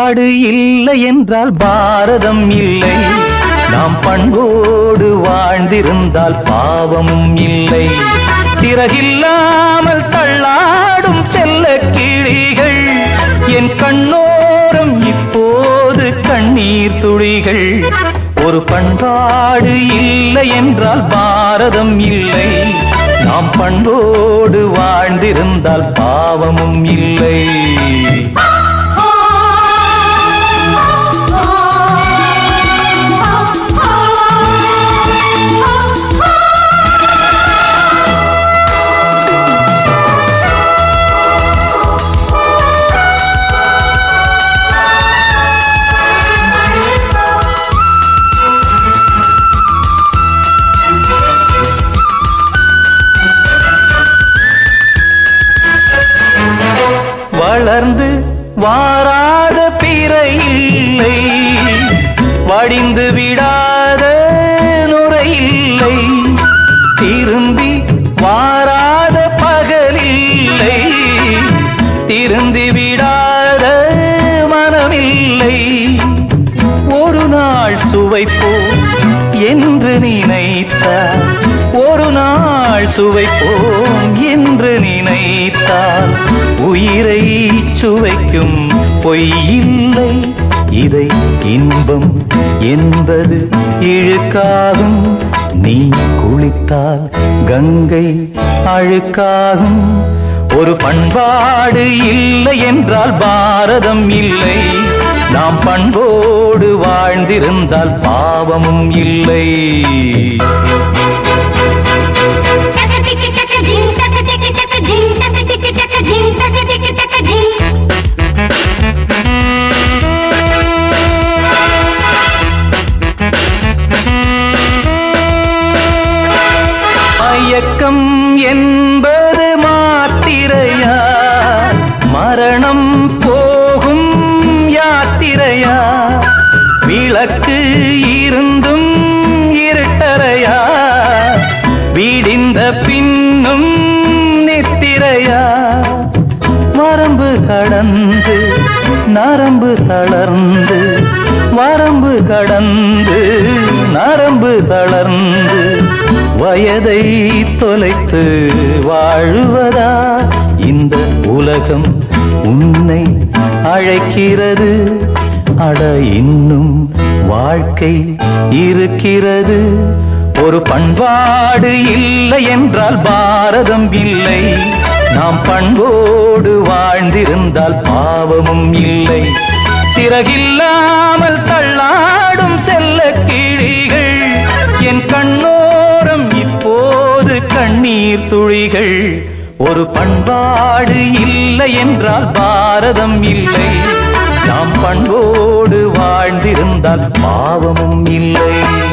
பண்பாடு இல்லை என்றால் பாரதம் இல்லை. நாம் பண்போடு வாழ்ந்திருந்தால் பாவமும் இல்லை. சிறகில்லாமல் தள்ளாடும் செல்ல கிளிகள் என் கண்ணோரம் இப்போது கண்ணீர் துளிகள். ஒரு பண்பாடு இல்லை என்றால் பாரதம் இல்லை. நாம் பண்போடு வாழ்ந்திருந்தால் பாவமும் இல்லை. வளர்ந்து வாராத பிறை இல்லை, வடிந்து விடாத நுரை இல்லை. திரும்பி வாராத பகலில்லை, திருந்தி விடாத மனமில்லை. ஒரு நாள் சுவைப்போம் என்று நினைத்தார், ஒரு நாள் சுவைப்போம் என்று நினைத்தார். உயிரை சுவைக்கும் பொய்யில்லை, இதை இன்பம் என்பது இழுக்காகும். நீ குளித்தால் கங்கை அழுக்காகும். ஒரு பண்பாடு இல்லை என்றால் பாரதம் இல்லை. நாம் பண்போடு வாழ்ந்திருந்தால் பாவமும் இல்லை. மயக்கம் என்பது மாத்திரையா, மரணம் போகும் யாத்திரையா. விளக்கு இருந்தும் இருட்டறையா, விடிந்த பின்னும் நித்திரையா. வரம்பு கடந்து நரம்பு தளர்ந்து, வரம்பு கடந்து நரம்பு தளர்ந்து, வயதை தொலைத்து வாழுவதா இந்த உலகம் உன்னை அழைக்கிறது. அட இன்னும் வாழ்க்கை இருக்கிறது. ஒரு பண்பாடு இல்லை என்றால் பாரதம் இல்லை. நாம் பண்போடு வாழ்ந்திருந்தால் பாவமும் இல்லை. சிறகில்லாமல் தள்ளாடும் செல்ல கிளிகள் என் கண்ணோரம் இப்போது கண்ணீர் துளிகள். ஒரு பண்பாடு இல்லை என்றால் பாரதம் இல்லை. நாம் பண்போடு வாழ்ந்திருந்தால் பாவமும் இல்லை.